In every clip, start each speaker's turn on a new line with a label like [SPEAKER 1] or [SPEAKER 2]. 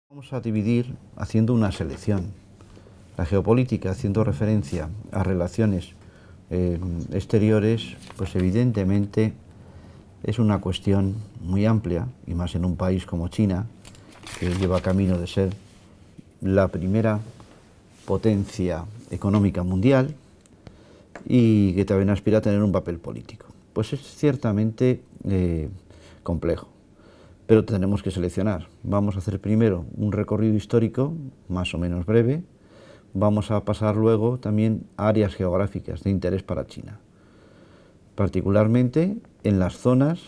[SPEAKER 1] Vamos a dividir haciendo una selección. La geopolítica, haciendo referencia a relaciones exteriores, pues evidentemente es una cuestión muy amplia, y más en un país como China, que lleva camino de ser la primera potencia económica mundial y que también aspira a tener un papel político. Pues es ciertamente complejo, pero tenemos que seleccionar. Vamos a hacer primero un recorrido histórico más o menos breve. Vamos a pasar luego también a áreas geográficas de interés para China, particularmente en las zonas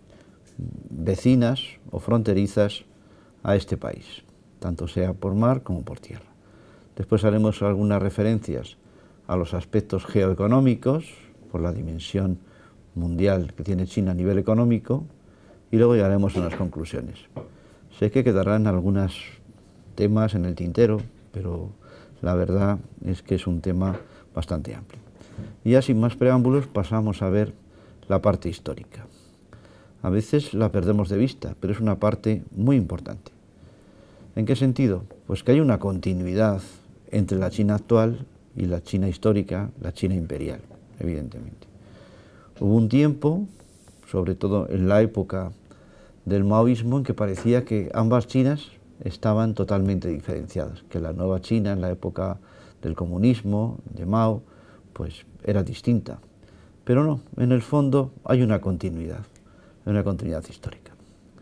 [SPEAKER 1] vecinas o fronterizas a este país, tanto sea por mar como por tierra. Después haremos algunas referencias a los aspectos geoeconómicos, por la dimensión mundial que tiene China a nivel económico, y luego llegaremos a unas conclusiones. Sé que quedarán algunos temas en el tintero, pero la verdad es que es un tema bastante amplio. Y ya sin más preámbulos pasamos a ver la parte histórica. A veces la perdemos de vista, pero es una parte muy importante. ¿En qué sentido? Pues que hay una continuidad entre la China actual y la China histórica, la China imperial, evidentemente. Hubo un tiempo, sobre todo en la época del maoísmo, en que parecía que ambas Chinas estaban totalmente diferenciadas, que la nueva China en la época del comunismo, de Mao, pues era distinta. Pero no, en el fondo hay una continuidad histórica.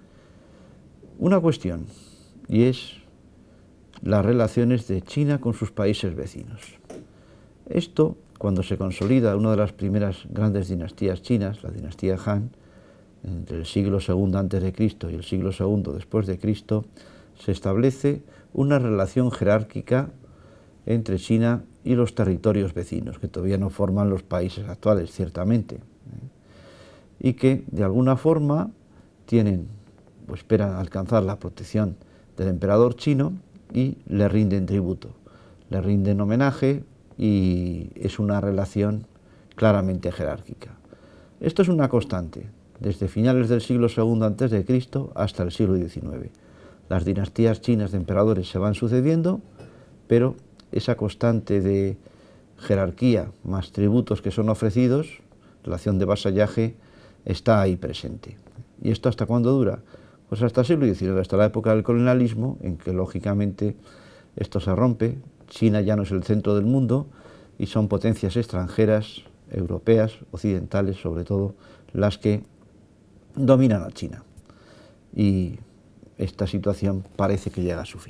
[SPEAKER 1] Una cuestión, y es las relaciones de China con sus países vecinos. Esto, cuando se consolida una de las primeras grandes dinastías chinas, la dinastía Han, entre el siglo II a.C. y el siglo II después de Cristo, se establece una relación jerárquica entre China y los territorios vecinos, que todavía no forman los países actuales, ciertamente, y que de alguna forma tienen o esperan alcanzar la protección del emperador chino y le rinden tributo, le rinden homenaje, y es una relación claramente jerárquica. Esto es una constante desde finales del siglo II a.C. hasta el siglo XIX. Las dinastías chinas de emperadores se van sucediendo, pero esa constante de jerarquía más tributos que son ofrecidos, relación de vasallaje, está ahí presente. ¿Y esto hasta cuándo dura? Pues hasta el siglo XIX, hasta la época del colonialismo, en que lógicamente esto se rompe. China ya no es el centro del mundo y son potencias extranjeras, europeas, occidentales sobre todo, las que dominan a China. Y esta situación parece que llega a su fin.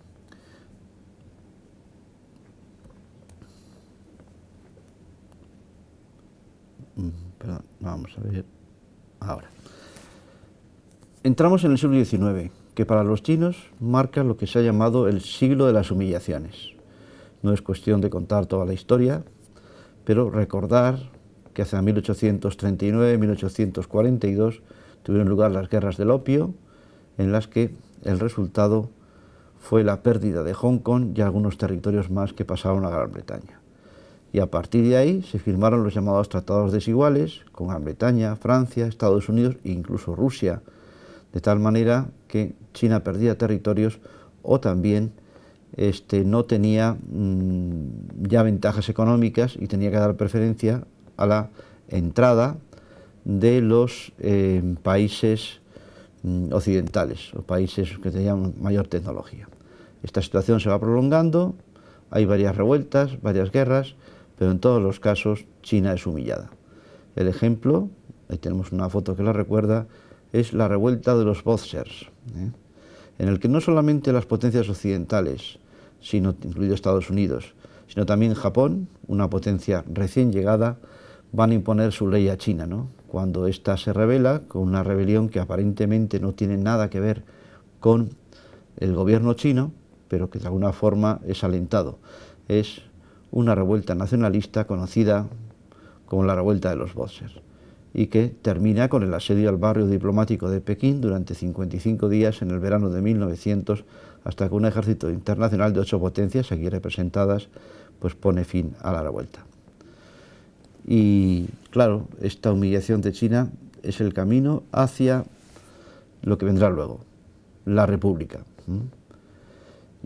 [SPEAKER 1] Perdón, vamos a ver ahora. Entramos en el siglo XIX, que para los chinos marca lo que se ha llamado el siglo de las humillaciones. No es cuestión de contar toda la historia, pero recordar que hacia 1839-1842 tuvieron lugar las guerras del opio, en las que el resultado fue la pérdida de Hong Kong y algunos territorios más que pasaron a Gran Bretaña. Y a partir de ahí se firmaron los llamados tratados desiguales con Gran Bretaña, Francia, Estados Unidos e incluso Rusia, de tal manera que China perdía territorios o también no tenía ya ventajas económicas y tenía que dar preferencia a la entrada de los países occidentales o países que tenían mayor tecnología. Esta situación se va prolongando, hay varias revueltas, varias guerras, pero en todos los casos China es humillada. El ejemplo, ahí tenemos una foto que la recuerda, es la revuelta de los Boxers, en el que no solamente las potencias occidentales, incluido Estados Unidos, sino también Japón, una potencia recién llegada, van a imponer su ley a China, cuando ésta se rebela con una rebelión que aparentemente no tiene nada que ver con el gobierno chino, pero que de alguna forma es alentado. Es una revuelta nacionalista conocida como la revuelta de los Boxers, y que termina con el asedio al barrio diplomático de Pekín durante 55 días en el verano de 1900, hasta que un ejército internacional de 8 potencias, aquí representadas, pues pone fin a la revuelta. Y claro, esta humillación de China es el camino hacia lo que vendrá luego, la república.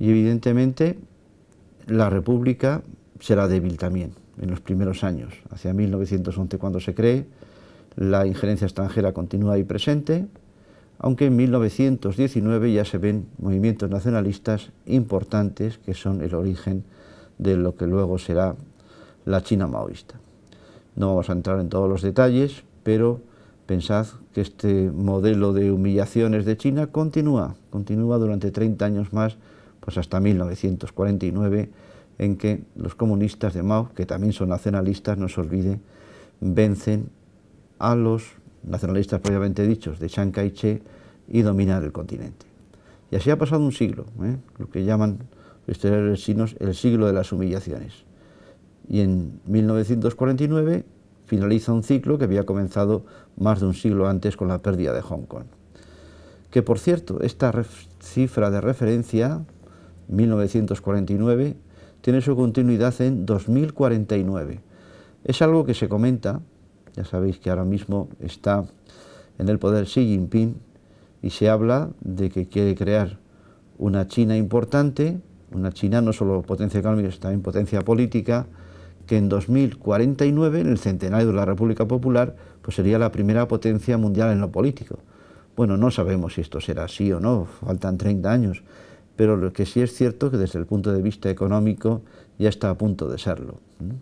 [SPEAKER 1] Y evidentemente la República será débil también en los primeros años. Hacia 1911, cuando se cree, la injerencia extranjera continúa ahí presente, aunque en 1919 ya se ven movimientos nacionalistas importantes que son el origen de lo que luego será la China maoísta. No vamos a entrar en todos los detalles, pero pensad que este modelo de humillaciones de China continúa durante 30 años más, pues hasta 1949, en que los comunistas de Mao, que también son nacionalistas, no se olvide, vencen a los nacionalistas propiamente dichos de Chiang Kai-shek y dominan el continente. Y así ha pasado un siglo, lo que llaman los historiadores chinos el siglo de las humillaciones. Y en 1949 finaliza un ciclo que había comenzado más de un siglo antes con la pérdida de Hong Kong. Que por cierto, esta cifra de referencia, 1949, tiene su continuidad en 2049. Es algo que se comenta, ya sabéis que ahora mismo está en el poder Xi Jinping y se habla de que quiere crear una China importante, una China no solo potencia económica, sino también potencia política, que en 2049, en el centenario de la República Popular, pues sería la primera potencia mundial en lo político. Bueno, no sabemos si esto será así o no, faltan 30 años, pero lo que sí es cierto es que desde el punto de vista económico ya está a punto de serlo.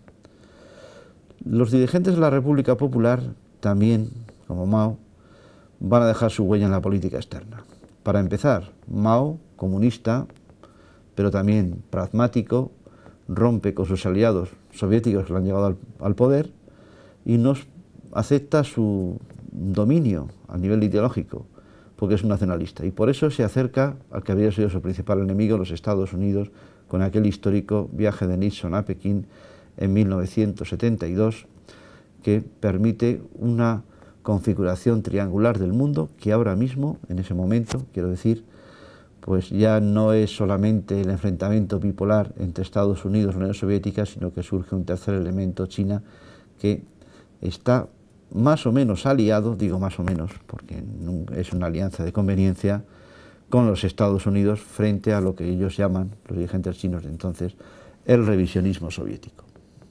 [SPEAKER 1] Los dirigentes de la República Popular también, como Mao, van a dejar su huella en la política externa. Para empezar, Mao, comunista, pero también pragmático, rompe con sus aliados soviéticos que le han llegado al poder y no acepta su dominio a nivel ideológico, porque es un nacionalista. Y por eso se acerca al que había sido su principal enemigo, los Estados Unidos, con aquel histórico viaje de Nixon a Pekín en 1972, que permite una configuración triangular del mundo que ahora mismo, en ese momento, quiero decir, pues ya no es solamente el enfrentamiento bipolar entre Estados Unidos y la Unión Soviética, sino que surge un tercer elemento, China, que está más o menos aliado, digo más o menos porque es una alianza de conveniencia, con los Estados Unidos frente a lo que ellos llaman, los dirigentes chinos de entonces, el revisionismo soviético.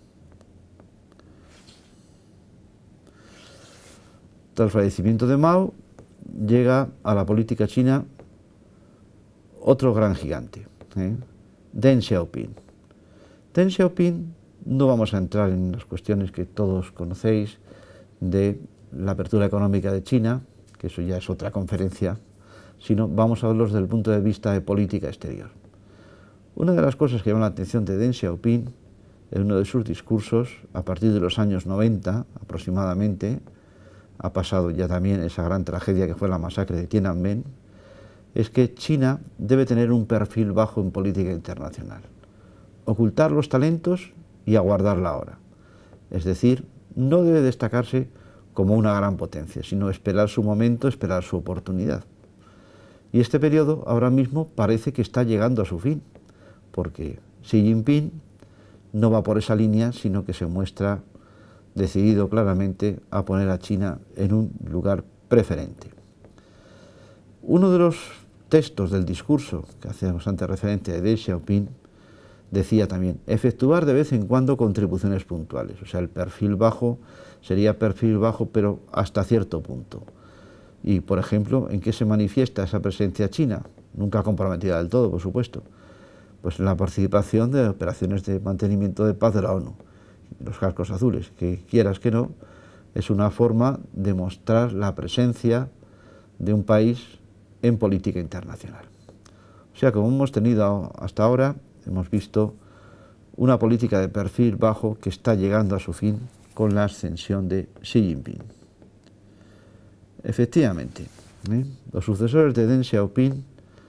[SPEAKER 1] Tras el fallecimiento de Mao, llega a la política china otro gran gigante, Deng Xiaoping. Deng Xiaoping, no vamos a entrar en las cuestiones que todos conocéis de la apertura económica de China, que eso ya es otra conferencia, sino vamos a verlos desde el punto de vista de política exterior. Una de las cosas que llama la atención de Deng Xiaoping en uno de sus discursos, a partir de los años 90 aproximadamente, ha pasado ya también esa gran tragedia que fue la masacre de Tiananmen, es que China debe tener un perfil bajo en política internacional, ocultar los talentos y aguardar la hora. Es decir, no debe destacarse como una gran potencia, sino esperar su momento, esperar su oportunidad. Y este periodo ahora mismo parece que está llegando a su fin, porque Xi Jinping no va por esa línea, sino que se muestra decidido claramente a poner a China en un lugar preferente. Uno de los textos del discurso que hace bastante referencia a Deng Xiaoping decía también, efectuar de vez en cuando contribuciones puntuales, o sea, el perfil bajo sería perfil bajo, pero hasta cierto punto. Y, por ejemplo, ¿en qué se manifiesta esa presencia china? Nunca comprometida del todo, por supuesto. Pues en la participación de operaciones de mantenimiento de paz de la ONU, los cascos azules, que quieras que no, es una forma de mostrar la presencia de un país en política internacional. O sea, como hemos tenido hasta ahora, hemos visto una política de perfil bajo que está llegando a su fin con la ascensión de Xi Jinping. Efectivamente, los sucesores de Deng Xiaoping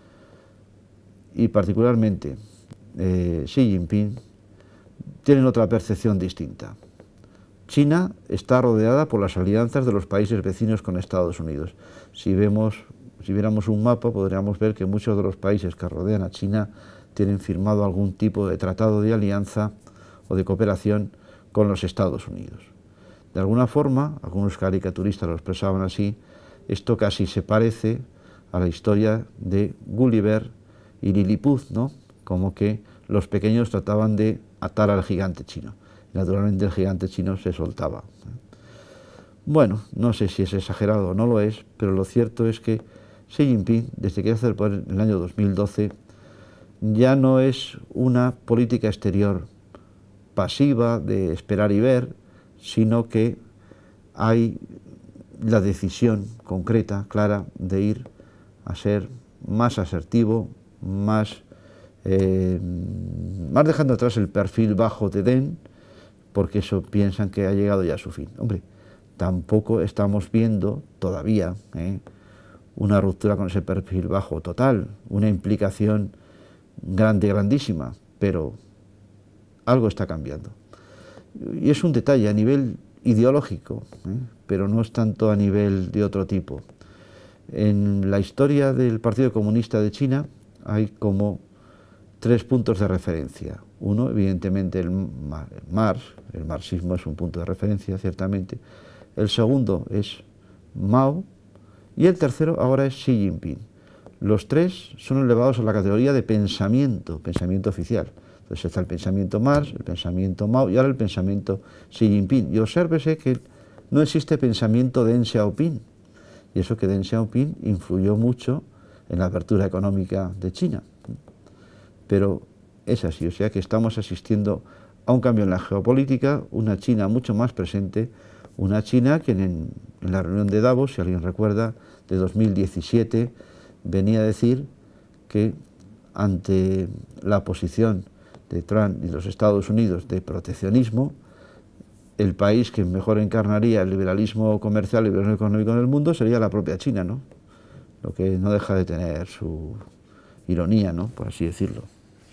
[SPEAKER 1] y particularmente Xi Jinping tienen otra percepción distinta. China está rodeada por las alianzas de los países vecinos con Estados Unidos. Si viéramos un mapa, podríamos ver que muchos de los países que rodean a China tienen firmado algún tipo de tratado de alianza o de cooperación con los Estados Unidos. De alguna forma, algunos caricaturistas lo expresaban así, esto casi se parece a la historia de Gulliver y Lilliput, ¿no? como que los pequeños trataban de atar al gigante chino. Naturalmente el gigante chino se soltaba. Bueno, no sé si es exagerado o no lo es, pero lo cierto es que Xi Jinping, desde que hace el poder en el año 2012, ya no es una política exterior pasiva de esperar y ver, sino que hay la decisión concreta, clara, de ir a ser más asertivo, más dejando atrás el perfil bajo de Deng, porque eso piensan que ha llegado ya a su fin. Hombre, tampoco estamos viendo todavía una ruptura con ese perfil bajo total, una implicación grandísima, pero algo está cambiando. Y es un detalle a nivel ideológico, pero no es tanto a nivel de otro tipo. En la historia del Partido Comunista de China hay como 3 puntos de referencia. Uno, evidentemente, el marxismo es un punto de referencia, ciertamente. El segundo es Mao y el tercero ahora es Xi Jinping. Los 3 son elevados a la categoría de pensamiento oficial. Entonces está el pensamiento Marx, el pensamiento Mao y ahora el pensamiento Xi Jinping. Y obsérvese que no existe pensamiento Deng Xiaoping. Y eso que Deng Xiaoping influyó mucho en la apertura económica de China. Pero es así, o sea que estamos asistiendo a un cambio en la geopolítica, una China mucho más presente, una China que en la reunión de Davos, si alguien recuerda, de 2017, venía a decir que ante la posición de Trump y los Estados Unidos de proteccionismo, el país que mejor encarnaría el liberalismo comercial y el liberalismo económico en el mundo sería la propia China, ¿no? Lo que no deja de tener su ironía, ¿no?, por así decirlo.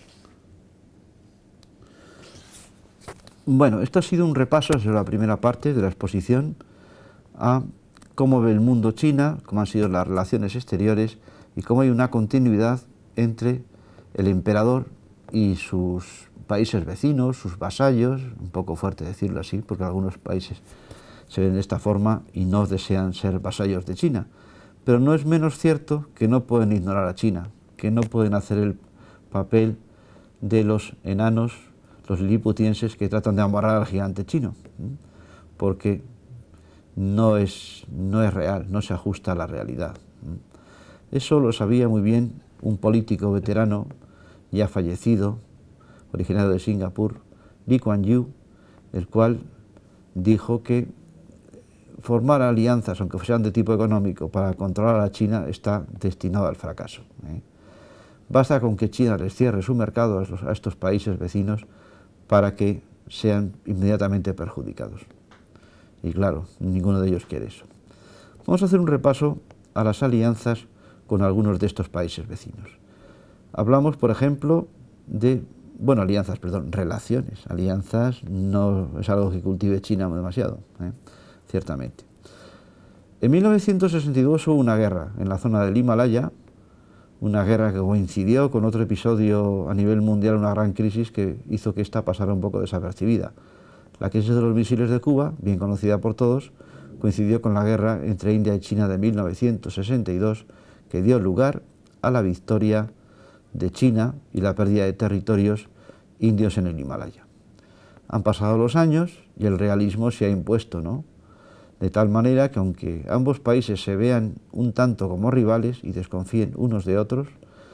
[SPEAKER 1] Bueno, esto ha sido un repaso sobre la primera parte de la exposición a cómo ve el mundo China, cómo han sido las relaciones exteriores y cómo hay una continuidad entre el emperador y sus países vecinos, sus vasallos, un poco fuerte decirlo así, porque algunos países se ven de esta forma y no desean ser vasallos de China. Pero no es menos cierto que no pueden ignorar a China, que no pueden hacer el papel de los enanos, los liliputienses que tratan de amarrar al gigante chino, porque no es real, no se ajusta a la realidad. Eso lo sabía muy bien un político veterano, ya fallecido, originario de Singapur, Lee Kuan Yew, el cual dijo que formar alianzas, aunque sean de tipo económico, para controlar a China está destinado al fracaso. Basta con que China les cierre su mercado a estos países vecinos para que sean inmediatamente perjudicados. Y claro, ninguno de ellos quiere eso. Vamos a hacer un repaso a las alianzas con algunos de estos países vecinos. Hablamos, por ejemplo, de, relaciones. Alianzas no es algo que cultive China demasiado, ciertamente. En 1962 hubo una guerra en la zona del Himalaya, una guerra que coincidió con otro episodio a nivel mundial, una gran crisis que hizo que esta pasara un poco desapercibida. La crisis de los misiles de Cuba, bien conocida por todos, coincidió con la guerra entre India y China de 1962, que dio lugar a la victoria de China y la pérdida de territorios indios en el Himalaya. Han pasado los años y el realismo se ha impuesto, ¿no?, de tal manera que aunque ambos países se vean un tanto como rivales y desconfíen unos de otros,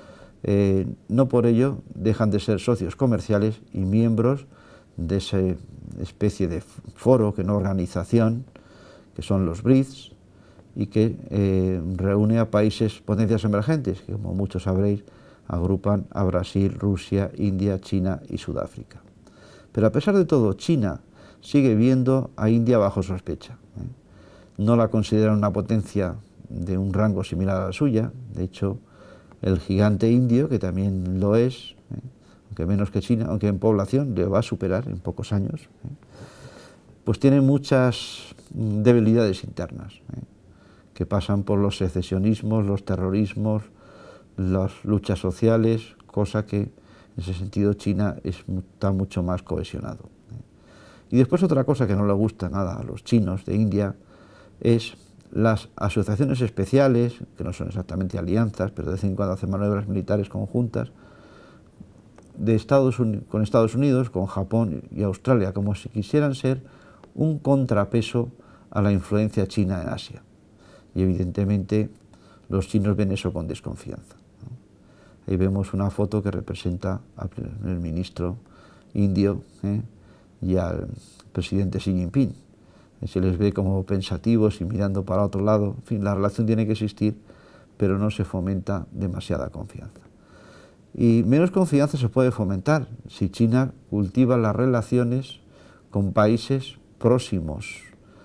[SPEAKER 1] no por ello dejan de ser socios comerciales y miembros de esa especie de foro, que no organización, que son los BRICS, y que reúne a países potencias emergentes, que como muchos sabréis agrupan a Brasil, Rusia, India, China y Sudáfrica. Pero a pesar de todo, China sigue viendo a India bajo sospecha. No la consideran una potencia de un rango similar a la suya. De hecho, el gigante indio, que también lo es, aunque menos que China, aunque en población le va a superar en pocos años, pues tiene muchas debilidades internas, que pasan por los secesionismos, los terrorismos, las luchas sociales, cosa que en ese sentido China está mucho más cohesionado. Y después otra cosa que no le gusta nada a los chinos de India es las asociaciones especiales, que no son exactamente alianzas, pero de vez en cuando hacen maniobras militares conjuntas, con Estados Unidos, con Japón y Australia, como si quisieran ser un contrapeso a la influencia china en Asia. Y evidentemente los chinos ven eso con desconfianza, ¿no? Ahí vemos una foto que representa al primer ministro indio y al presidente Xi Jinping. Se les ve como pensativos y mirando para otro lado. En fin, la relación tiene que existir, pero no se fomenta demasiada confianza. Y menos confianza se puede fomentar si China cultiva las relaciones con países próximos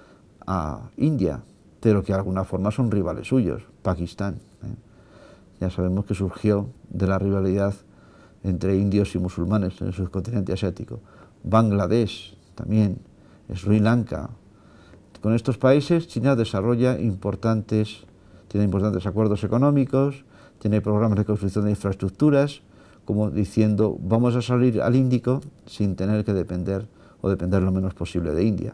[SPEAKER 1] a India, pero que de alguna forma son rivales suyos, Pakistán. Ya sabemos que surgió de la rivalidad entre indios y musulmanes en el subcontinente asiático. Bangladesh también, Sri Lanka. Con estos países China tiene importantes acuerdos económicos, tiene programas de construcción de infraestructuras, como diciendo vamos a salir al Índico sin tener que depender lo menos posible de India.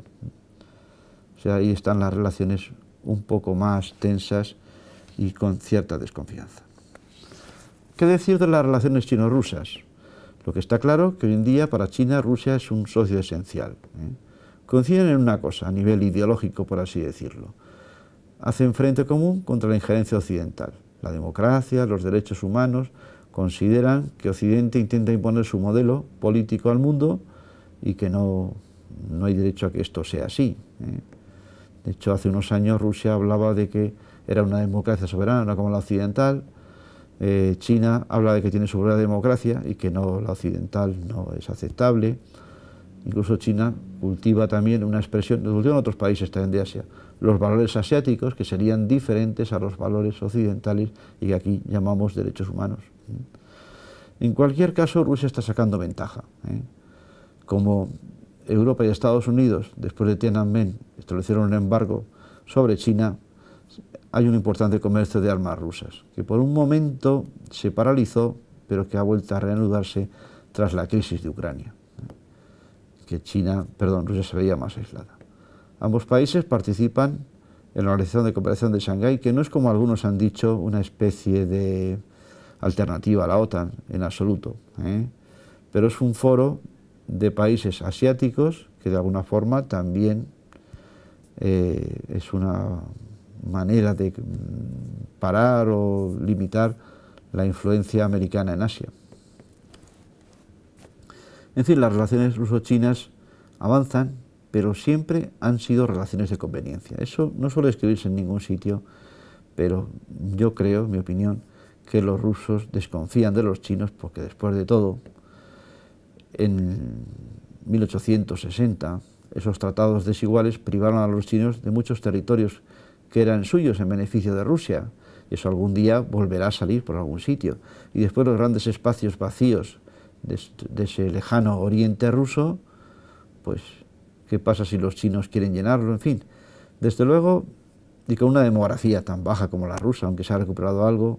[SPEAKER 1] O sea, ahí están las relaciones un poco más tensas y con cierta desconfianza. ¿Qué decir de las relaciones chino-rusas? Lo que está claro que hoy en día para China Rusia es un socio esencial. Coinciden en una cosa, a nivel ideológico, por así decirlo. Hacen frente común contra la injerencia occidental. La democracia, los derechos humanos, consideran que Occidente intenta imponer su modelo político al mundo y que no hay derecho a que esto sea así. De hecho, hace unos años Rusia hablaba de que era una democracia soberana, no como la occidental. China habla de que tiene su propia democracia y que la occidental no es aceptable. Incluso China cultiva también una expresión, lo cultivan otros países también de Asia, los valores asiáticos que serían diferentes a los valores occidentales y que aquí llamamos derechos humanos. En cualquier caso, Rusia está sacando ventaja. Como Europa y Estados Unidos, después de Tiananmen, establecieron un embargo sobre China, hay un importante comercio de armas rusas, que por un momento se paralizó, pero que ha vuelto a reanudarse tras la crisis de Ucrania, que Rusia se veía más aislada. Ambos países participan en la Organización de Cooperación de Shanghái, que no es, como algunos han dicho, una especie de alternativa a la OTAN, en absoluto, pero es un foro de países asiáticos que de alguna forma también es una manera de parar o limitar la influencia americana en Asia. En fin, las relaciones ruso-chinas avanzan, pero siempre han sido relaciones de conveniencia. Eso no suele escribirse en ningún sitio, pero yo creo, en mi opinión, que los rusos desconfían de los chinos porque después de todo, en 1860, esos tratados desiguales privaron a los chinos de muchos territorios que eran suyos en beneficio de Rusia. Eso algún día volverá a salir por algún sitio. Y después los grandes espacios vacíos de ese lejano oriente ruso, pues, ¿qué pasa si los chinos quieren llenarlo? En fin, desde luego, y con una demografía tan baja como la rusa, aunque se ha recuperado algo,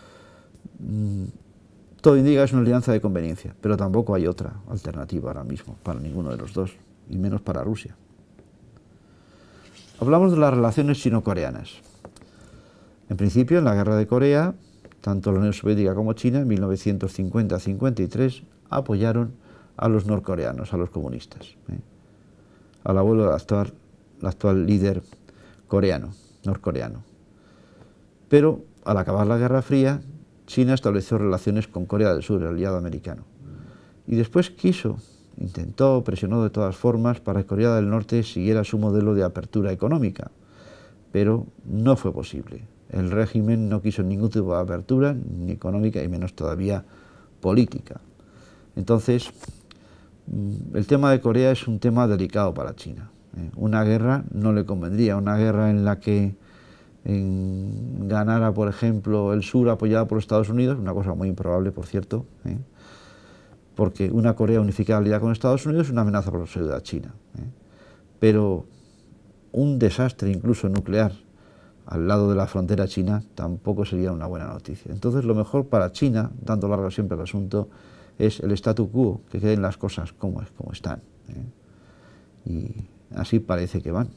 [SPEAKER 1] todo indica que es una alianza de conveniencia, pero tampoco hay otra alternativa ahora mismo para ninguno de los dos, y menos para Rusia. Hablamos de las relaciones chino-coreanas. En principio, en la guerra de Corea, tanto la Unión Soviética como China, en 1950-53, apoyaron a los norcoreanos, a los comunistas, al abuelo del actual líder norcoreano. Pero, al acabar la Guerra Fría, China estableció relaciones con Corea del Sur, el aliado americano. Y después presionó de todas formas para que Corea del Norte siguiera su modelo de apertura económica, pero no fue posible. El régimen no quiso ningún tipo de apertura, ni económica y menos todavía política. Entonces, el tema de Corea es un tema delicado para China. Una guerra no le convendría, una guerra en la que ganara, por ejemplo, el sur apoyado por Estados Unidos, una cosa muy improbable, por cierto, porque una Corea unificada aliada con Estados Unidos es una amenaza para la seguridad china. Pero un desastre incluso nuclear al lado de la frontera china tampoco sería una buena noticia. Entonces lo mejor para China, dando largo siempre al asunto, es el statu quo, que queden las cosas como están. Y así parece que van.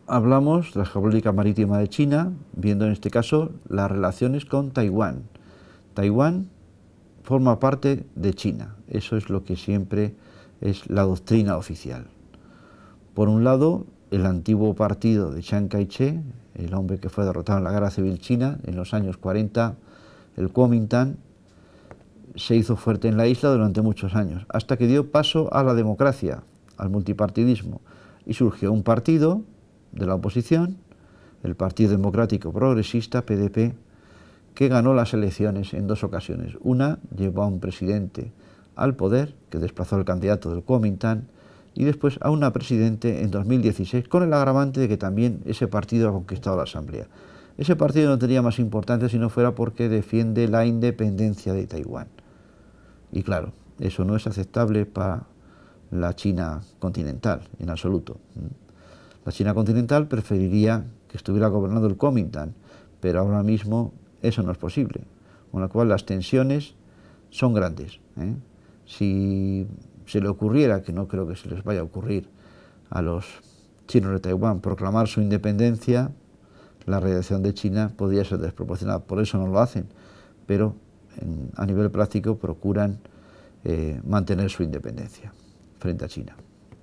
[SPEAKER 1] hablamos de la geopolítica marítima de China, viendo en este caso las relaciones con Taiwán. Taiwán forma parte de China, eso es lo que siempre es la doctrina oficial. Por un lado, el antiguo partido de Chiang Kai-shek, el hombre que fue derrotado en la Guerra Civil China en los años 40, el Kuomintang, se hizo fuerte en la isla durante muchos años, hasta que dio paso a la democracia, al multipartidismo, y surgió un partido de la oposición, el Partido Democrático Progresista, PDP, que ganó las elecciones en 2 ocasiones. Una llevó a un presidente al poder, que desplazó al candidato del Kuomintang, y después a una presidente en 2016, con el agravante de que también ese partido ha conquistado la Asamblea. Ese partido no tendría más importancia si no fuera porque defiende la independencia de Taiwán. Y claro, eso no es aceptable para la China continental, en absoluto. La China continental preferiría que estuviera gobernando el Kuomintang, pero ahora mismo eso no es posible, con lo cual las tensiones son grandes. Si se le ocurriera, que no creo que se les vaya a ocurrir a los chinos de Taiwán, proclamar su independencia, la reacción de China podría ser desproporcionada, por eso no lo hacen, pero a nivel práctico procuran mantener su independencia frente a China.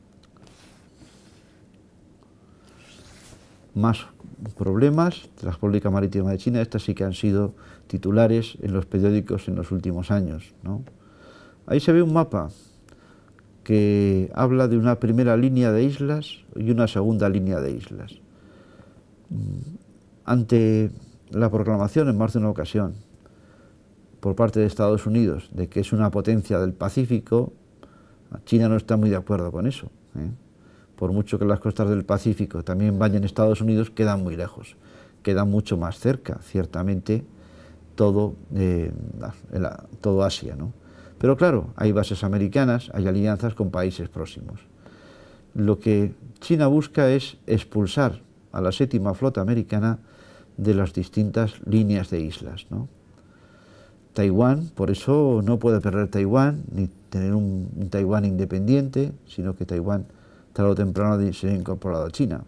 [SPEAKER 1] Más problemas de la política marítima de China, estas sí que han sido titulares en los periódicos en los últimos años, ¿no? Ahí se ve un mapa que habla de una primera línea de islas y una segunda línea de islas. Ante la proclamación en más de una ocasión por parte de Estados Unidos de que es una potencia del Pacífico, China no está muy de acuerdo con eso. Por mucho que las costas del Pacífico también vayan Estados Unidos, quedan muy lejos, quedan mucho más cerca, ciertamente, todo Asia, ¿no? Pero claro, hay bases americanas, hay alianzas con países próximos. Lo que China busca es expulsar a la 7ª flota americana de las distintas líneas de islas, ¿no? Taiwán, por eso no puede perder Taiwán, ni tener un Taiwán independiente, sino que Taiwán tarde o temprano se ha incorporado a China.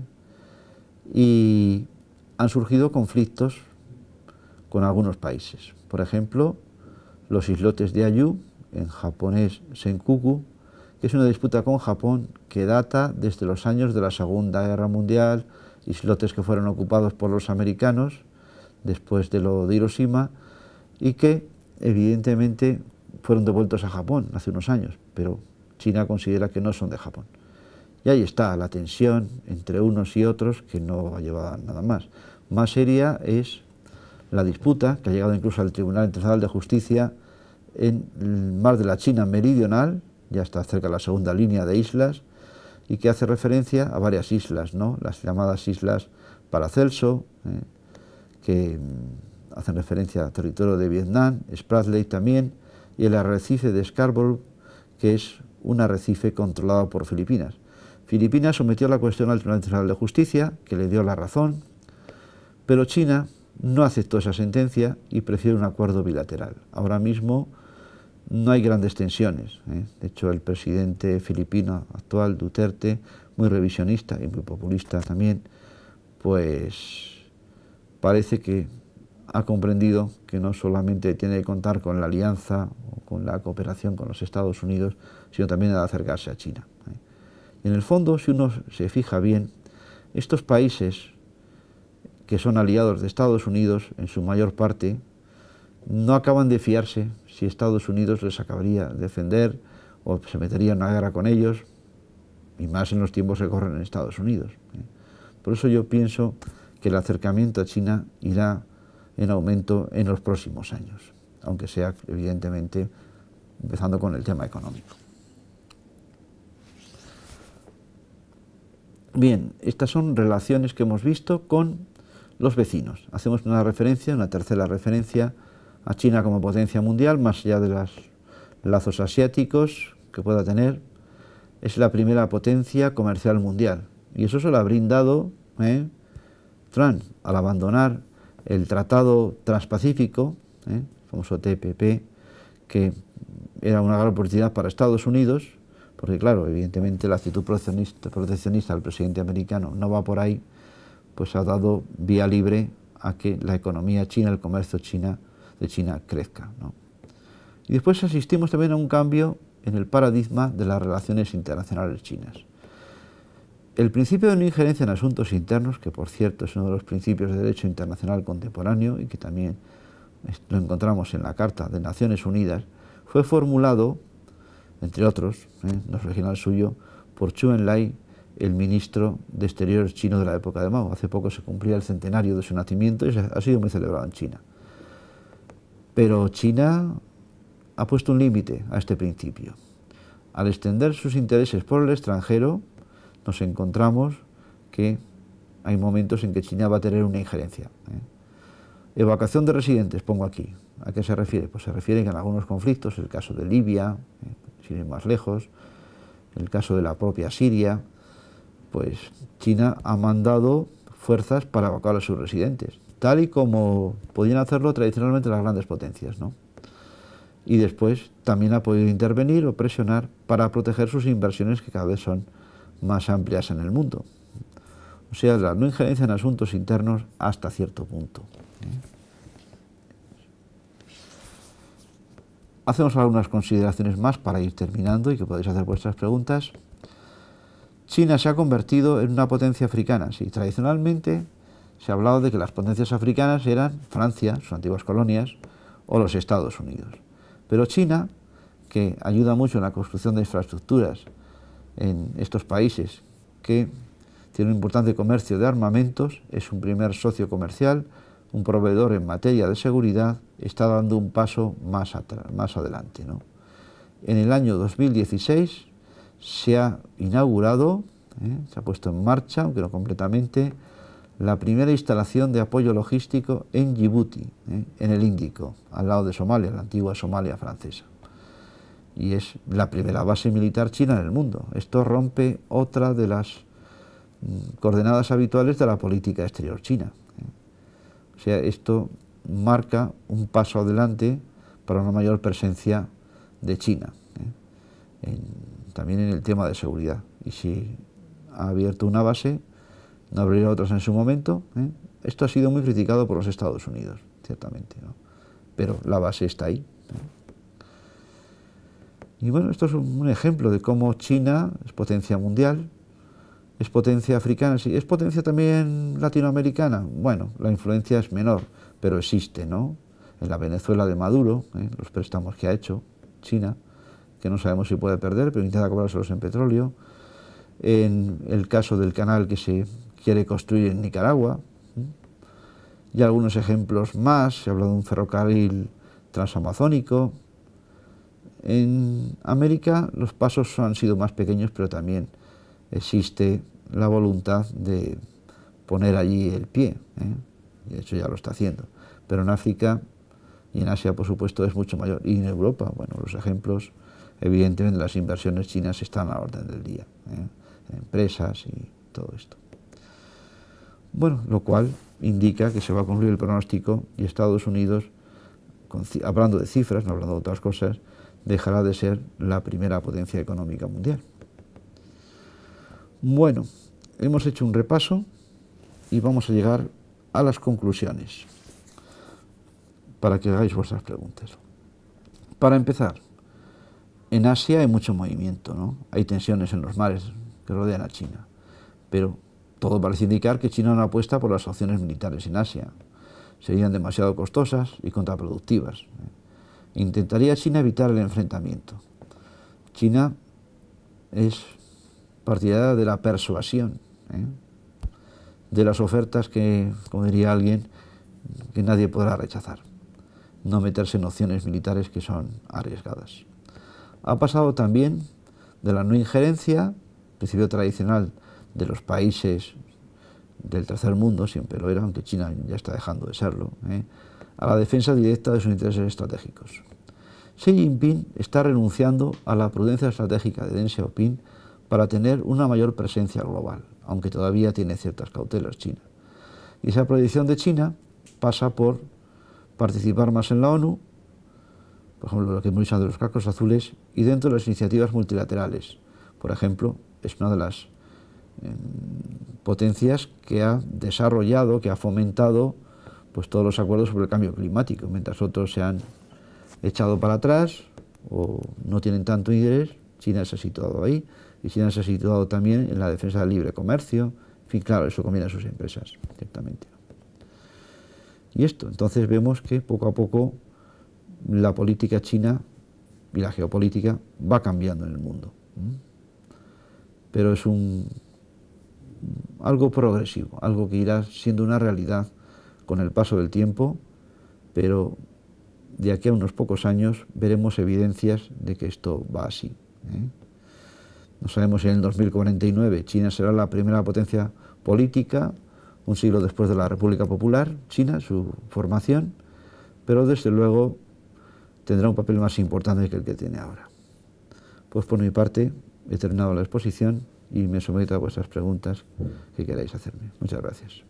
[SPEAKER 1] Y han surgido conflictos con algunos países. Por ejemplo, los islotes de Ayu, en japonés Senkaku, que es una disputa con Japón que data desde los años de la Segunda Guerra Mundial, islotes que fueron ocupados por los americanos después de lo de Hiroshima y que evidentemente fueron devueltos a Japón hace unos años, pero China considera que no son de Japón. Y ahí está la tensión entre unos y otros que no va a llevar a nada más. Más seria es la disputa que ha llegado incluso al Tribunal Internacional de Justicia en el mar de la China Meridional, ya está cerca de la segunda línea de islas, y que hace referencia a varias islas, ¿no? Las llamadas islas Paracelso, que hacen referencia al territorio de Vietnam, Spratly también, y el arrecife de Scarborough, que es un arrecife controlado por Filipinas. Filipinas sometió la cuestión al Tribunal Internacional de Justicia, que le dio la razón, pero China no aceptó esa sentencia y prefiere un acuerdo bilateral. Ahora mismo no hay grandes tensiones. De hecho, el presidente filipino actual, Duterte, muy revisionista y muy populista también, pues parece que ha comprendido que no solamente tiene que contar con la alianza o con la cooperación con los Estados Unidos, sino también de acercarse a China. Y en el fondo, si uno se fija bien, estos países que son aliados de Estados Unidos, en su mayor parte, no acaban de fiarse si Estados Unidos les acabaría de defender o se metería en una guerra con ellos, y más en los tiempos que corren en Estados Unidos. Por eso yo pienso que el acercamiento a China irá en aumento en los próximos años, aunque sea evidentemente empezando con el tema económico. Bien, estas son relaciones que hemos visto con los vecinos. Hacemos una referencia, una tercera referencia a China como potencia mundial, más allá de los lazos asiáticos que pueda tener. Es la primera potencia comercial mundial. Y eso se lo ha brindado Trump al abandonar el Tratado Transpacífico, el famoso TPP, que era una gran oportunidad para Estados Unidos, porque claro, evidentemente la actitud proteccionista del presidente americano no va por ahí, pues ha dado vía libre a que la economía china, el comercio de China crezca, ¿no? Y después asistimos también a un cambio en el paradigma de las relaciones internacionales chinas. El principio de no injerencia en asuntos internos, que por cierto es uno de los principios de derecho internacional contemporáneo y que también lo encontramos en la Carta de Naciones Unidas, fue formulado, entre otros, no es original suyo, por Zhou Enlai, el ministro de Exteriores chino de la época de Mao. Hace poco se cumplía el centenario de su nacimiento y ha sido muy celebrado en China. Pero China ha puesto un límite a este principio. Al extender sus intereses por el extranjero, nos encontramos que hay momentos en que China va a tener una injerencia. Evacuación de residentes, pongo aquí. ¿A qué se refiere? Pues se refiere que en algunos conflictos, el caso de Libia, sin ir más lejos, el caso de la propia Siria, pues China ha mandado fuerzas para evacuar a sus residentes, tal y como podían hacerlo tradicionalmente las grandes potencias, ¿no? Y después también ha podido intervenir o presionar para proteger sus inversiones, que cada vez son más amplias en el mundo. O sea, la no injerencia en asuntos internos hasta cierto punto. Hacemos algunas consideraciones más para ir terminando y que podéis hacer vuestras preguntas. China se ha convertido en una potencia africana. Sí, tradicionalmente se ha hablado de que las potencias africanas eran Francia, sus antiguas colonias, o los Estados Unidos. Pero China, que ayuda mucho en la construcción de infraestructuras en estos países, que tiene un importante comercio de armamentos, es un primer socio comercial, un proveedor en materia de seguridad, está dando un paso más adelante, ¿no? En el año 2016 se ha inaugurado, se ha puesto en marcha, aunque no completamente, la primera instalación de apoyo logístico en Djibouti, en el Índico, al lado de Somalia, la antigua Somalia francesa. Y es la primera base militar china en el mundo. Esto rompe otra de las coordenadas habituales de la política exterior china. O sea, esto marca un paso adelante para una mayor presencia de China, también en el tema de seguridad. Y si ha abierto una base, no abrirá otras en su momento. Esto ha sido muy criticado por los Estados Unidos, ciertamente, ¿no? Pero la base está ahí. Y bueno, esto es un ejemplo de cómo China es potencia mundial, es potencia africana, sí, es potencia también latinoamericana. Bueno, la influencia es menor, pero existe, ¿no? En la Venezuela de Maduro, los préstamos que ha hecho China, que no sabemos si puede perder, pero intenta cobrárselos en petróleo. En el caso del canal que se quiere construir en Nicaragua, y algunos ejemplos más. Se ha hablado de un ferrocarril transamazónico. En América los pasos han sido más pequeños, pero también existe la voluntad de poner allí el pie, y de hecho ya lo está haciendo. Pero en África y en Asia, por supuesto, es mucho mayor. Y en Europa, bueno, los ejemplos, evidentemente, las inversiones chinas están a la orden del día, en empresas y todo esto. Bueno, lo cual indica que se va a cumplir el pronóstico y Estados Unidos, hablando de cifras, no hablando de otras cosas, dejará de ser la primera potencia económica mundial. Bueno, hemos hecho un repaso y vamos a llegar a las conclusiones para que hagáis vuestras preguntas. Para empezar, en Asia hay mucho movimiento, ¿no? Hay tensiones en los mares que rodean a China, pero todo parece indicar que China no apuesta por las opciones militares en Asia. Serían demasiado costosas y contraproductivas. Intentaría China evitar el enfrentamiento. China es partidaria de la persuasión, de las ofertas que, como diría alguien, que nadie podrá rechazar. No meterse en opciones militares que son arriesgadas. Ha pasado también de la no injerencia, principio tradicional de los países del tercer mundo, siempre lo era, aunque China ya está dejando de serlo, a la defensa directa de sus intereses estratégicos. Xi Jinping está renunciando a la prudencia estratégica de Deng Xiaoping para tener una mayor presencia global, aunque todavía tiene ciertas cautelas China. Y esa proyección de China pasa por participar más en la ONU, por ejemplo, lo que hemos dicho de los cascos azules, y dentro de las iniciativas multilaterales, por ejemplo, es una de las potencias que ha desarrollado, que ha fomentado pues todos los acuerdos sobre el cambio climático, mientras otros se han echado para atrás o no tienen tanto interés. China se ha situado ahí, y China se ha situado también en la defensa del libre comercio. En fin, claro, eso conviene a sus empresas, ciertamente. Y esto, entonces vemos que poco a poco la política china y la geopolítica va cambiando en el mundo. Pero es algo progresivo, algo que irá siendo una realidad con el paso del tiempo, pero de aquí a unos pocos años veremos evidencias de que esto va así. No sabemos si en el 2049 China será la primera potencia política, un siglo después de la República Popular China, su formación, pero desde luego tendrá un papel más importante que el que tiene ahora. Pues por mi parte he terminado la exposición y me someto a vuestras preguntas que queráis hacerme. Muchas gracias.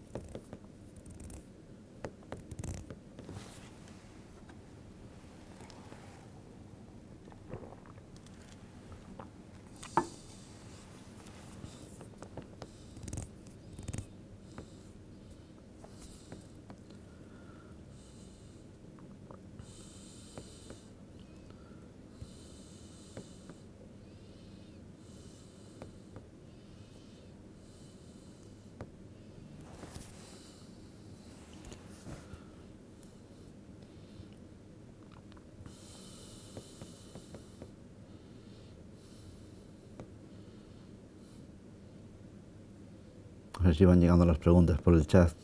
[SPEAKER 1] A ver si van llegando las preguntas por el chat.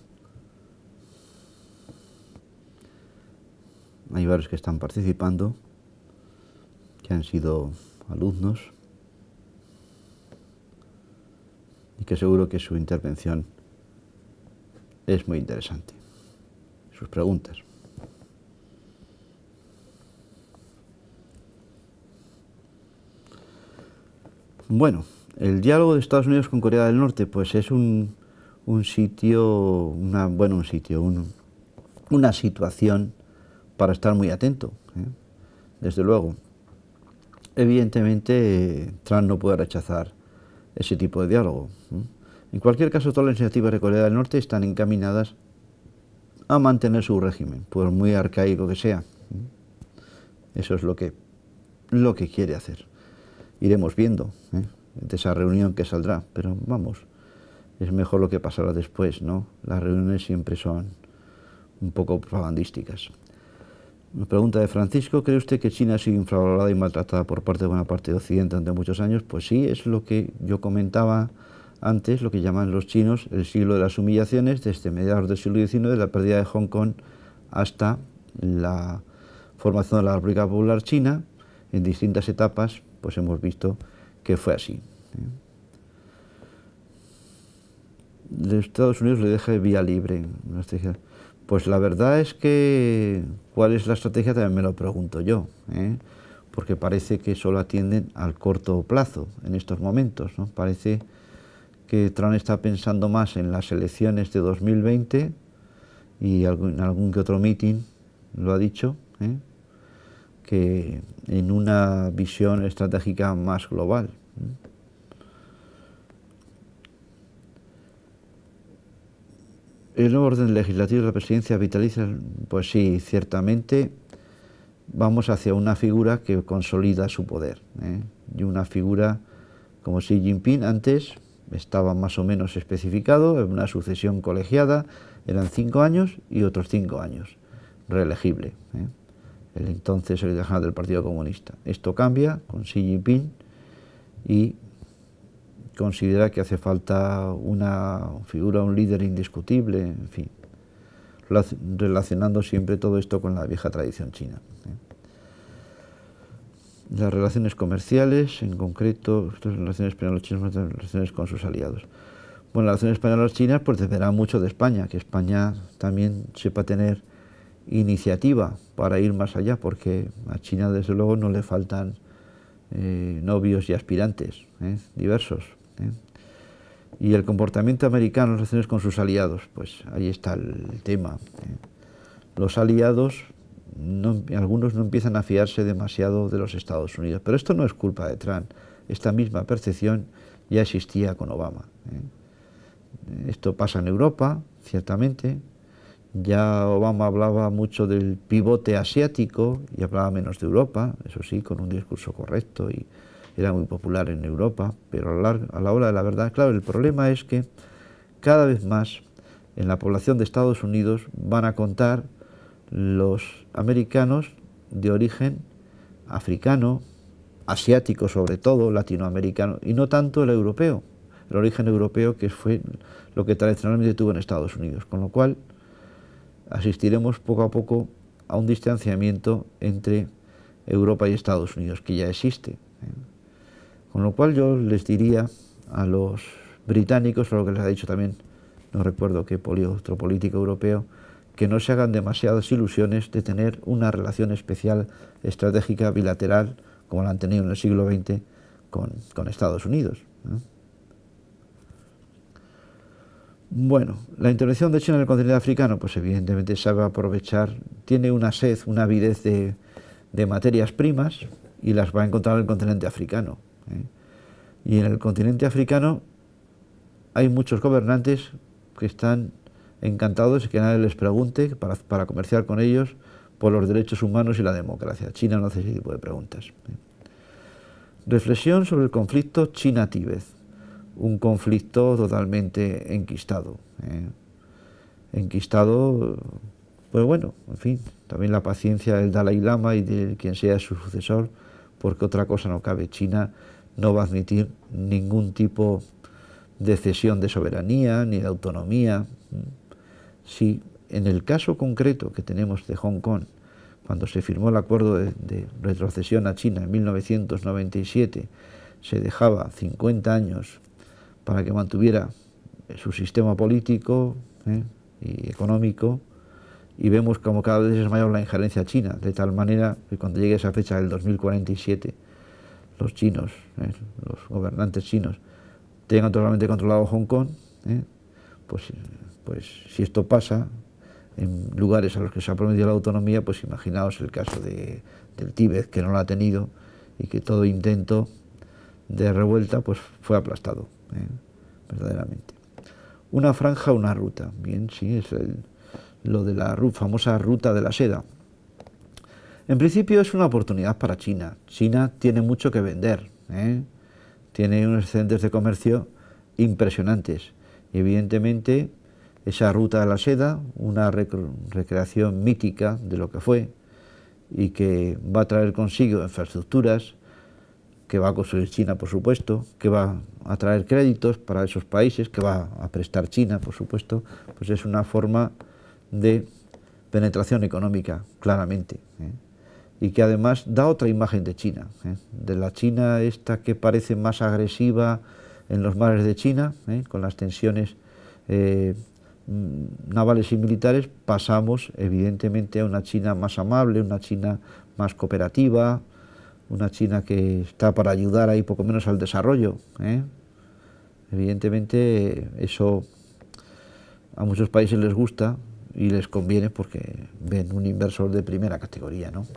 [SPEAKER 1] Hay varios que están participando, que han sido alumnos, y que seguro que su intervención es muy interesante. Sus preguntas. Bueno, el diálogo de Estados Unidos con Corea del Norte, pues es una situación para estar muy atento, desde luego. Evidentemente, Trump no puede rechazar ese tipo de diálogo. En cualquier caso, todas las iniciativas de Corea del Norte están encaminadas a mantener su régimen, por muy arcaico que sea. Eso es lo que quiere hacer. Iremos viendo de esa reunión que saldrá, pero vamos, es mejor lo que pasará después, ¿no? Las reuniones siempre son un poco propagandísticas. Una pregunta de Francisco: ¿cree usted que China ha sido infravalorada y maltratada por parte de buena parte de Occidente durante muchos años? Pues sí, es lo que yo comentaba antes, lo que llaman los chinos el siglo de las humillaciones, desde mediados del siglo XIX, la pérdida de Hong Kong hasta la formación de la República Popular China. En distintas etapas pues hemos visto que fue así. De Estados Unidos le deja vía libre. Pues la verdad es que cuál es la estrategia también me lo pregunto yo, porque parece que solo atienden al corto plazo en estos momentos, ¿no? Parece que Trump está pensando más en las elecciones de 2020 y en algún que otro meeting lo ha dicho, que en una visión estratégica más global. ¿El nuevo orden legislativo de la presidencia vitalicia? Pues sí, ciertamente vamos hacia una figura que consolida su poder, y una figura como Xi Jinping antes estaba más o menos especificado, en una sucesión colegiada, eran 5 años y otros 5 años, reelegible. El entonces secretario general del Partido Comunista. Esto cambia con Xi Jinping y considera que hace falta una figura, un líder indiscutible, en fin, relacionando siempre todo esto con la vieja tradición china. Las relaciones comerciales, en concreto, las relaciones españolas-chinas, las relaciones con sus aliados. Bueno, las relaciones españolas-chinas pues dependerá mucho de España, que España también sepa tener iniciativa para ir más allá, porque a China desde luego no le faltan novios y aspirantes diversos. Y el comportamiento americano en relaciones con sus aliados, pues ahí está el tema. Los aliados, algunos no empiezan a fiarse demasiado de los Estados Unidos, pero esto no es culpa de Trump, esta misma percepción ya existía con Obama. Esto pasa en Europa, ciertamente. Ya Obama hablaba mucho del pivote asiático y hablaba menos de Europa, eso sí, con un discurso correcto y era muy popular en Europa, pero a la hora de la verdad, claro, el problema es que cada vez más en la población de Estados Unidos van a contar los americanos de origen africano, asiático sobre todo, latinoamericano, y no tanto el europeo, el origen europeo que fue lo que tradicionalmente tuvo en Estados Unidos, con lo cual asistiremos poco a poco a un distanciamiento entre Europa y Estados Unidos, que ya existe. Con lo cual yo les diría a los británicos, lo que les ha dicho también, no recuerdo qué otro político europeo, que no se hagan demasiadas ilusiones de tener una relación especial estratégica bilateral, como la han tenido en el siglo XX con Estados Unidos. Bueno, la intervención de China en el continente africano, pues evidentemente sabe aprovechar, tiene una sed, una avidez de materias primas y las va a encontrar en el continente africano. Y en el continente africano hay muchos gobernantes que están encantados de que nadie les pregunte para comerciar con ellos por los derechos humanos y la democracia. China no hace ese tipo de preguntas. Reflexión sobre el conflicto China-Tíbet. Un conflicto totalmente enquistado. Enquistado, pues bueno, en fin, también la paciencia del Dalai Lama y de quien sea su sucesor, porque otra cosa no cabe. China no va a admitir ningún tipo de cesión de soberanía ni de autonomía. Si en el caso concreto que tenemos de Hong Kong, cuando se firmó el acuerdo de retrocesión a China en 1997, se dejaba 50 años para que mantuviera su sistema político y económico, y vemos como cada vez es mayor la injerencia china, de tal manera que cuando llegue esa fecha del 2047, los chinos, los gobernantes chinos, tengan totalmente controlado Hong Kong, pues si esto pasa en lugares a los que se ha prometido la autonomía, pues imaginaos el caso del Tíbet, que no lo ha tenido y que todo intento de revuelta pues fue aplastado, verdaderamente. Una franja, una ruta. Bien, sí, es lo de la famosa ruta de la seda. En principio es una oportunidad para China. China tiene mucho que vender, tiene unos excedentes de comercio impresionantes. Y evidentemente esa ruta de la seda, una recreación mítica de lo que fue y que va a traer consigo infraestructuras, que va a construir China, por supuesto, que va a traer créditos para esos países, que va a prestar China, por supuesto, pues es una forma de penetración económica, claramente, y que además da otra imagen de China, de la China esta que parece más agresiva en los mares de China, con las tensiones navales y militares, pasamos evidentemente a una China más amable, una China más cooperativa, una China que está para ayudar ahí poco menos al desarrollo. Evidentemente eso a muchos países les gusta y les conviene porque ven un inversor de primera categoría, ¿no?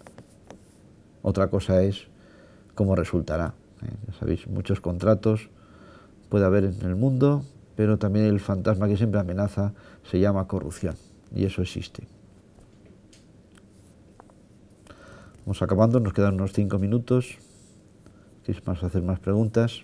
[SPEAKER 1] Otra cosa es cómo resultará. Ya sabéis, muchos contratos puede haber en el mundo, pero también el fantasma que siempre amenaza se llama corrupción, y eso existe. Vamos acabando, nos quedan unos 5 minutos. ¿Queréis hacer más preguntas?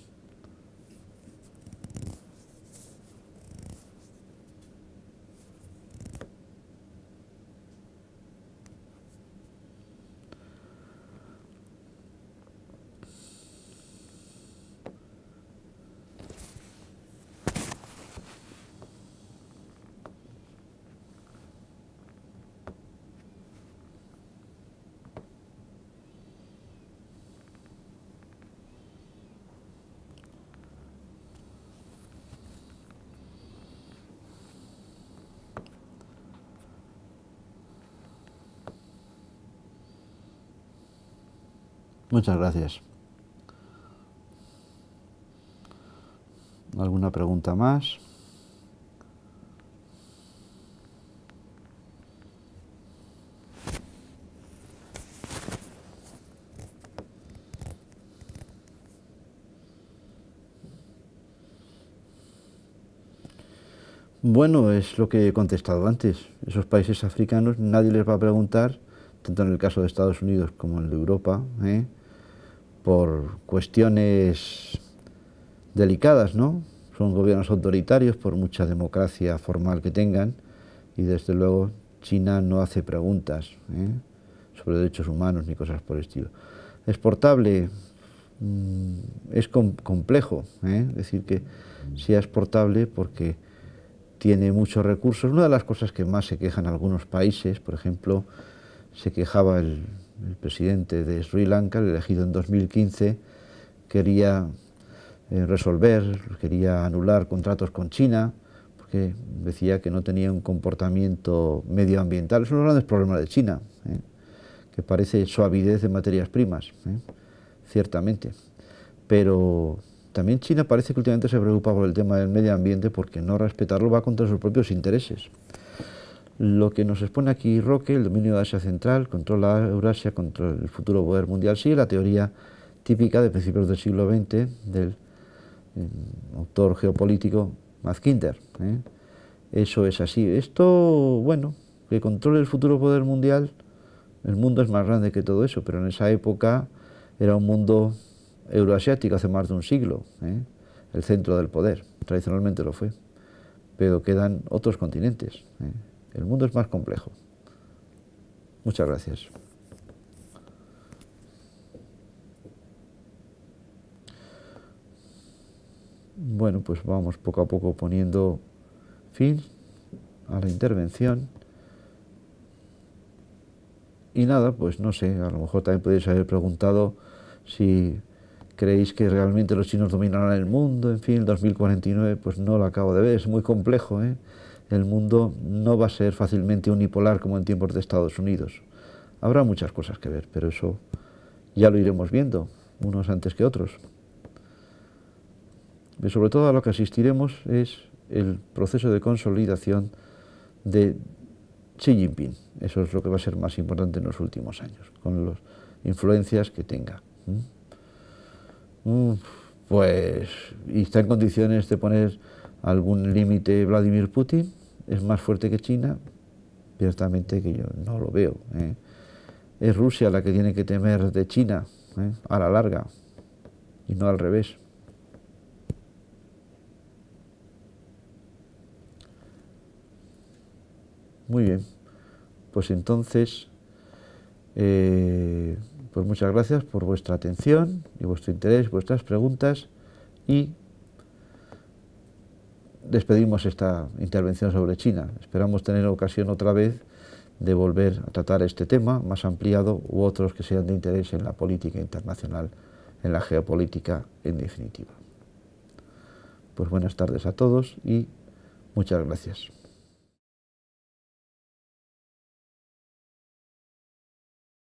[SPEAKER 1] Muchas gracias. ¿Alguna pregunta más? Bueno, es lo que he contestado antes. Esos países africanos nadie les va a preguntar, tanto en el caso de Estados Unidos como en el de Europa, por cuestiones delicadas, ¿no? Son gobiernos autoritarios por mucha democracia formal que tengan y desde luego China no hace preguntas sobre derechos humanos ni cosas por el estilo. Exportable, es complejo, decir que sea exportable porque tiene muchos recursos. Una de las cosas que más se quejan algunos países, por ejemplo, se quejaba el presidente de Sri Lanka, el elegido en 2015, quería quería anular contratos con China, porque decía que no tenía un comportamiento medioambiental. Es uno de los grandes problemas de China, que parece suavidez de materias primas, ciertamente. Pero también China parece que últimamente se preocupa por el tema del medio ambiente porque no respetarlo va contra sus propios intereses. Lo que nos expone aquí Roque, el dominio de Asia Central, controla Eurasia contra el futuro poder mundial, sigue la teoría típica de principios del siglo XX del autor geopolítico Mackinder. Eso es así. Esto, bueno, que controle el futuro poder mundial, el mundo es más grande que todo eso, pero en esa época era un mundo euroasiático hace más de un siglo, el centro del poder, tradicionalmente lo fue, pero quedan otros continentes. El mundo es más complejo. Muchas gracias. Bueno, pues vamos poco a poco poniendo fin a la intervención. Y nada, pues no sé, a lo mejor también podéis haber preguntado si creéis que realmente los chinos dominarán el mundo, en fin, el 2049, pues no lo acabo de ver, es muy complejo, El mundo no va a ser fácilmente unipolar como en tiempos de Estados Unidos. Habrá muchas cosas que ver, pero eso ya lo iremos viendo, unos antes que otros. Y sobre todo a lo que asistiremos es el proceso de consolidación de Xi Jinping. Eso es lo que va a ser más importante en los últimos años, con las influencias que tenga. Pues, ¿y está en condiciones de poner algún límite Vladimir Putin? ¿Es más fuerte que China? Ciertamente que yo no lo veo. Es Rusia la que tiene que temer de China, a la larga, y no al revés. Muy bien, pues entonces, pues muchas gracias por vuestra atención y vuestro interés, vuestras preguntas, y despedimos esta intervención sobre China. Esperamos tener ocasión otra vez de volver a tratar este tema más ampliado u otros que sean de interés en la política internacional, en la geopolítica en definitiva. Pues buenas tardes a todos y muchas gracias.